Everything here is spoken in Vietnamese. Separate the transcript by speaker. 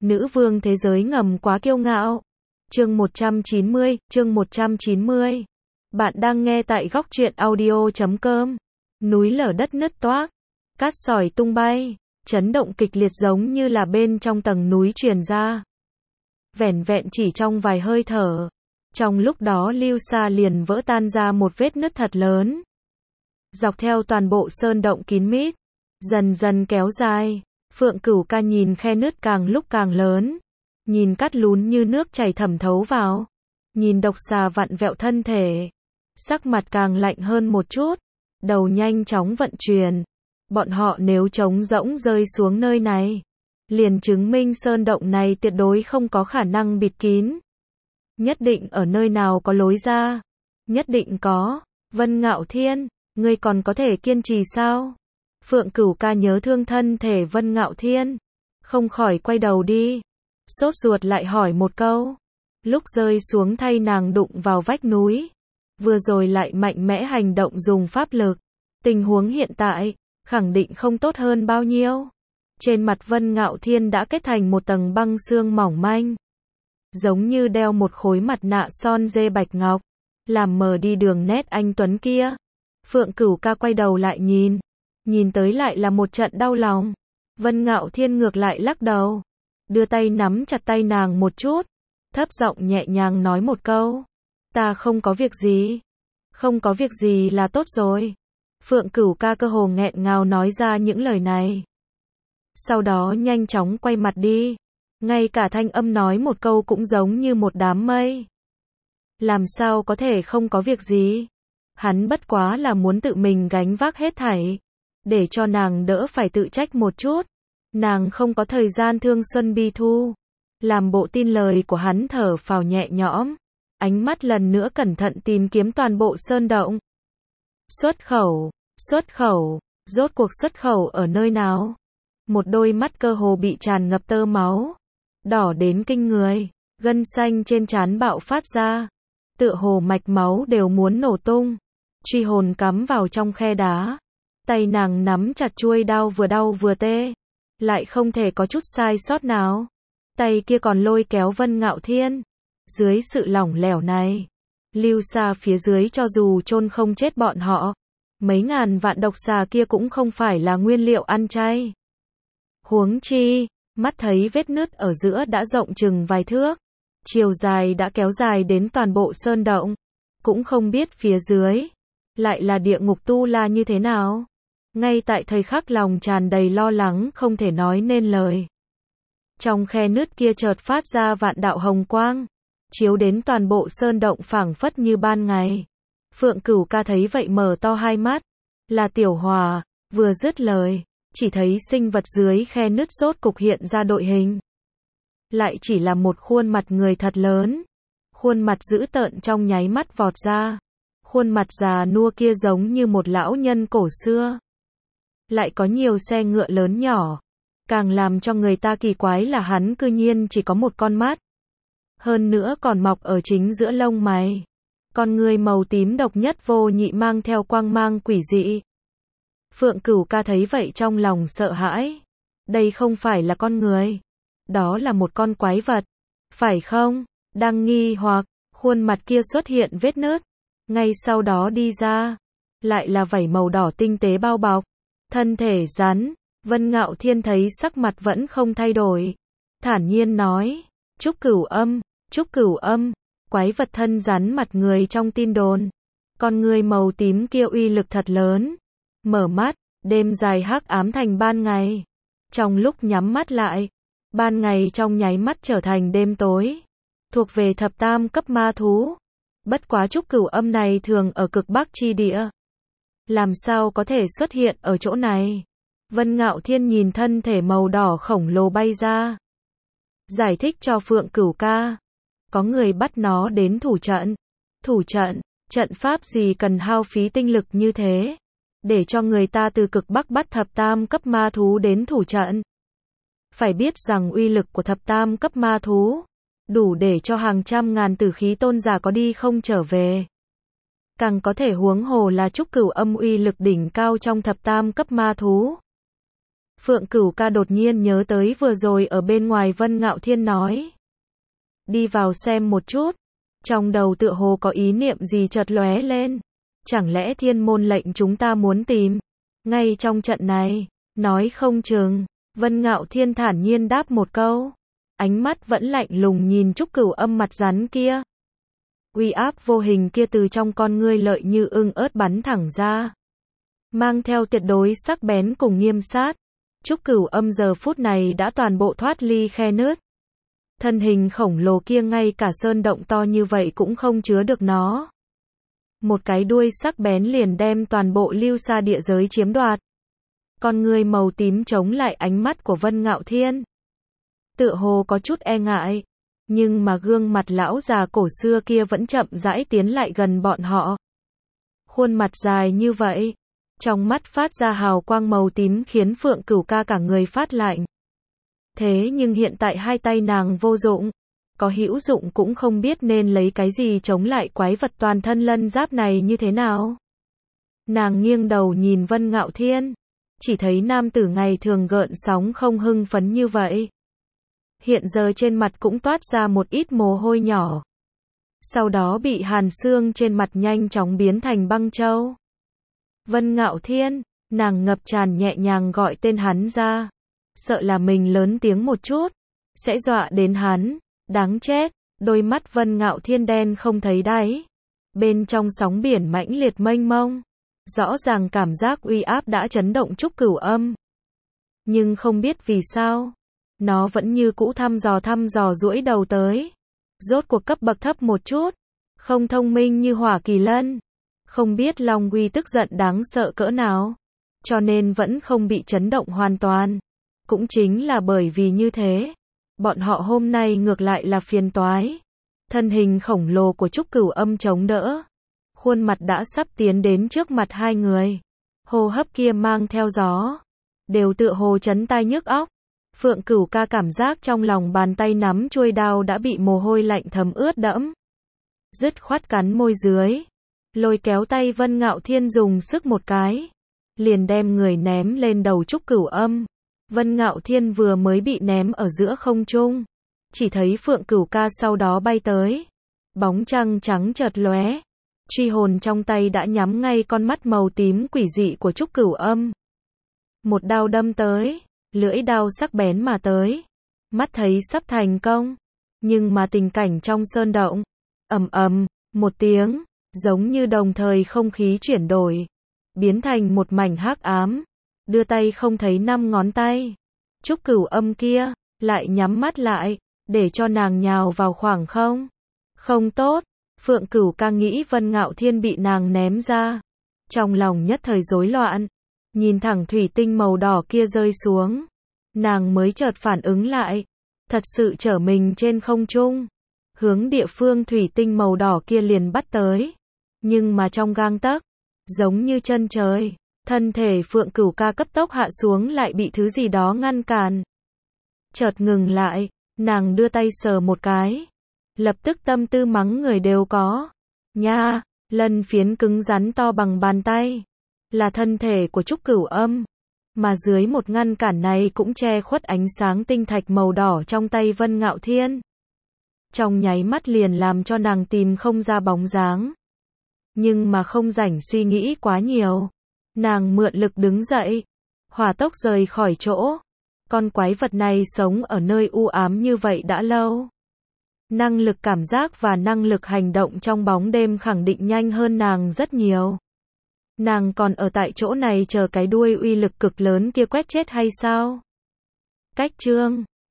Speaker 1: Nữ vương thế giới ngầm quá kiêu ngạo. Chương 190. Bạn đang nghe tại góc truyện audio.com. Núi lở đất nứt toác, cát sỏi tung bay, chấn động kịch liệt giống như là bên trong tầng núi truyền ra. Vẻn vẹn chỉ trong vài hơi thở, trong lúc đó lưu xa liền vỡ tan ra một vết nứt thật lớn. Dọc theo toàn bộ sơn động kín mít, dần dần kéo dài. Phượng Cửu Ca nhìn khe nứt càng lúc càng lớn, nhìn cát lún như nước chảy thẩm thấu vào, nhìn độc xà vặn vẹo thân thể, sắc mặt càng lạnh hơn một chút, đầu nhanh chóng vận chuyển. Bọn họ nếu trống rỗng rơi xuống nơi này, liền chứng minh sơn động này tuyệt đối không có khả năng bịt kín. Nhất định ở nơi nào có lối ra, nhất định có. Vân Ngạo Thiên, ngươi còn có thể kiên trì sao? Phượng Cửu Ca nhớ thương thân thể Vân Ngạo Thiên, không khỏi quay đầu đi, sốt ruột lại hỏi một câu. Lúc rơi xuống thay nàng đụng vào vách núi, vừa rồi lại mạnh mẽ hành động dùng pháp lực, tình huống hiện tại khẳng định không tốt hơn bao nhiêu. Trên mặt Vân Ngạo Thiên đã kết thành một tầng băng xương mỏng manh, giống như đeo một khối mặt nạ son dê bạch ngọc, làm mờ đi đường nét anh tuấn kia. Phượng Cửu Ca quay đầu lại nhìn tới lại là một trận đau lòng. Vân Ngạo Thiên ngược lại lắc đầu, đưa tay nắm chặt tay nàng một chút, thấp giọng nhẹ nhàng nói một câu, ta không có việc gì. Không có việc gì là tốt rồi. Phượng Cửu Ca cơ hồ nghẹn ngào nói ra những lời này, sau đó nhanh chóng quay mặt đi, ngay cả thanh âm nói một câu cũng giống như một đám mây. Làm sao có thể không có việc gì? Hắn bất quá là muốn tự mình gánh vác hết thảy, để cho nàng đỡ phải tự trách một chút. Nàng không có thời gian thương xuân bi thu. Làm bộ tin lời của hắn, thở phào nhẹ nhõm, ánh mắt lần nữa cẩn thận tìm kiếm toàn bộ sơn động. Xuất khẩu, rốt cuộc xuất khẩu ở nơi nào? Một đôi mắt cơ hồ bị tràn ngập tơ máu, đỏ đến kinh người, gân xanh trên trán bạo phát ra, tựa hồ mạch máu đều muốn nổ tung. Truy hồn cắm vào trong khe đá, tay nàng nắm chặt chuôi đao vừa tê, lại không thể có chút sai sót nào. Tay kia còn lôi kéo Vân Ngạo Thiên. Dưới sự lỏng lẻo này, lưu xa phía dưới cho dù chôn không chết bọn họ, mấy ngàn vạn độc xà kia cũng không phải là nguyên liệu ăn chay. Huống chi, mắt thấy vết nứt ở giữa đã rộng chừng vài thước, chiều dài đã kéo dài đến toàn bộ sơn động, cũng không biết phía dưới lại là địa ngục tu la như thế nào. Ngay tại thời khắc lòng tràn đầy lo lắng không thể nói nên lời, trong khe nứt kia chợt phát ra vạn đạo hồng quang, chiếu đến toàn bộ sơn động phảng phất như ban ngày. Phượng Cửu Ca thấy vậy mở to hai mắt, là Tiểu Hòa. Vừa dứt lời, chỉ thấy sinh vật dưới khe nứt rốt cục hiện ra đội hình. Lại chỉ là một khuôn mặt người thật lớn, khuôn mặt dữ tợn trong nháy mắt vọt ra. Khuôn mặt già nua kia giống như một lão nhân cổ xưa. Lại có nhiều xe ngựa lớn nhỏ. Càng làm cho người ta kỳ quái là hắn cư nhiên chỉ có một con mắt. Hơn nữa còn mọc ở chính giữa lông mày. Con người màu tím độc nhất vô nhị mang theo quang mang quỷ dị. Phượng Cửu Ca thấy vậy trong lòng sợ hãi. Đây không phải là con người. Đó là một con quái vật. Phải không? Đang nghi hoặc, khuôn mặt kia xuất hiện vết nứt. Ngay sau đó đi ra, lại là vảy màu đỏ tinh tế bao bọc, thân thể rắn. Vân Ngạo Thiên thấy sắc mặt vẫn không thay đổi, thản nhiên nói, Trúc Cửu Âm, quái vật thân rắn mặt người trong tin đồn. Con người màu tím kia uy lực thật lớn. Mở mắt, đêm dài hắc ám thành ban ngày. Trong lúc nhắm mắt lại, ban ngày trong nháy mắt trở thành đêm tối. Thuộc về thập tam cấp ma thú. Bất quá Trúc Cửu Âm này thường ở cực bắc chi địa, làm sao có thể xuất hiện ở chỗ này? Vân Ngạo Thiên nhìn thân thể màu đỏ khổng lồ bay ra, giải thích cho Phượng Cửu Ca, có người bắt nó đến thủ trận. Trận pháp gì cần hao phí tinh lực như thế, để cho người ta từ cực bắc bắt thập tam cấp ma thú đến thủ trận? Phải biết rằng uy lực của thập tam cấp ma thú đủ để cho hàng trăm ngàn tử khí tôn giả có đi không trở về. Càng có thể huống hồ là Trúc Cửu Âm uy lực đỉnh cao trong thập tam cấp ma thú. Phượng Cửu ca đột nhiên nhớ tới vừa rồi ở bên ngoài Vân Ngạo Thiên nói. Đi vào xem một chút. Trong đầu tựa hồ có ý niệm gì chợt lóe lên. Chẳng lẽ thiên môn lệnh chúng ta muốn tìm? Ngay trong trận này, nói không chừng. Vân Ngạo Thiên thản nhiên đáp một câu. Ánh mắt vẫn lạnh lùng nhìn Trúc Cửu Âm mặt rắn kia. Uy áp vô hình kia từ trong con ngươi lợi như ưng ớt bắn thẳng ra. Mang theo tuyệt đối sắc bén cùng nghiêm sát. Trúc Cửu Âm giờ phút này đã toàn bộ thoát ly khe nứt. Thân hình khổng lồ kia ngay cả sơn động to như vậy cũng không chứa được nó. Một cái đuôi sắc bén liền đem toàn bộ lưu xa địa giới chiếm đoạt. Con ngươi màu tím chống lại ánh mắt của Vân Ngạo Thiên. Tựa hồ có chút e ngại. Nhưng mà gương mặt lão già cổ xưa kia vẫn chậm rãi tiến lại gần bọn họ. Khuôn mặt dài như vậy. Trong mắt phát ra hào quang màu tím khiến Phượng Cửu ca cả người phát lạnh. Thế nhưng hiện tại hai tay nàng vô dụng. Có hữu dụng cũng không biết nên lấy cái gì chống lại quái vật toàn thân lân giáp này như thế nào. Nàng nghiêng đầu nhìn Vân Ngạo Thiên. Chỉ thấy nam tử ngày thường gợn sóng không hưng phấn như vậy. Hiện giờ trên mặt cũng toát ra một ít mồ hôi nhỏ. Sau đó bị hàn xương trên mặt nhanh chóng biến thành băng châu. Vân Ngạo Thiên, nàng ngập tràn nhẹ nhàng gọi tên hắn ra. Sợ là mình lớn tiếng một chút, sẽ dọa đến hắn. Đáng chết, đôi mắt Vân Ngạo Thiên đen không thấy đáy. Bên trong sóng biển mãnh liệt mênh mông. Rõ ràng cảm giác uy áp đã chấn động Trúc Cửu Âm. Nhưng không biết vì sao. Nó vẫn như cũ thăm dò duỗi đầu tới. Rốt cuộc cấp bậc thấp một chút. Không thông minh như Hỏa Kỳ Lân. Không biết Long Uy tức giận đáng sợ cỡ nào. Cho nên vẫn không bị chấn động hoàn toàn. Cũng chính là bởi vì như thế. Bọn họ hôm nay ngược lại là phiền toái. Thân hình khổng lồ của Trúc Cửu Âm chống đỡ. Khuôn mặt đã sắp tiến đến trước mặt hai người. Hô hấp kia mang theo gió. Đều tựa hồ chấn tai nhức óc. Phượng Cửu ca cảm giác trong lòng bàn tay nắm chuôi đao đã bị mồ hôi lạnh thấm ướt đẫm. Dứt khoát cắn môi dưới. Lôi kéo tay Vân Ngạo Thiên dùng sức một cái. Liền đem người ném lên đầu Trúc Cửu Âm. Vân Ngạo Thiên vừa mới bị ném ở giữa không trung. Chỉ thấy Phượng Cửu ca sau đó bay tới. Bóng trăng trắng chợt lóe. Truy hồn trong tay đã nhắm ngay con mắt màu tím quỷ dị của Trúc Cửu Âm. Một đao đâm tới. Lưỡi đao sắc bén mà tới. Mắt thấy sắp thành công. Nhưng mà tình cảnh trong sơn động. Ầm ầm, một tiếng. Giống như đồng thời không khí chuyển đổi. Biến thành một mảnh hắc ám. Đưa tay không thấy 5 ngón tay. Trúc Cửu Âm kia. Lại nhắm mắt lại. Để cho nàng nhào vào khoảng không. Không tốt. Phượng Cửu ca nghĩ Vân Ngạo Thiên bị nàng ném ra. Trong lòng nhất thời rối loạn. Nhìn thẳng thủy tinh màu đỏ kia rơi xuống. Nàng mới chợt phản ứng lại. Thật sự trở mình trên không trung. Hướng địa phương thủy tinh màu đỏ kia liền bắt tới. Nhưng mà trong gang tấc. Giống như chân trời. Thân thể Phượng Cửu ca cấp tốc hạ xuống lại bị thứ gì đó ngăn cản. Chợt ngừng lại. Nàng đưa tay sờ một cái. Lập tức tâm tư mắng người đều có. Nha, lân phiến cứng rắn to bằng bàn tay. Là thân thể của Trúc Cửu Âm. Mà dưới một ngăn cản này cũng che khuất ánh sáng tinh thạch màu đỏ trong tay Vân Ngạo Thiên. Trong nháy mắt liền làm cho nàng tìm không ra bóng dáng. Nhưng mà không rảnh suy nghĩ quá nhiều. Nàng mượn lực đứng dậy. Hỏa tốc rời khỏi chỗ. Con quái vật này sống ở nơi u ám như vậy đã lâu. Năng lực cảm giác và năng lực hành động trong bóng đêm khẳng định nhanh hơn nàng rất nhiều. Nàng còn ở tại chỗ này chờ cái đuôi uy lực cực lớn kia quét chết hay sao? Cách chương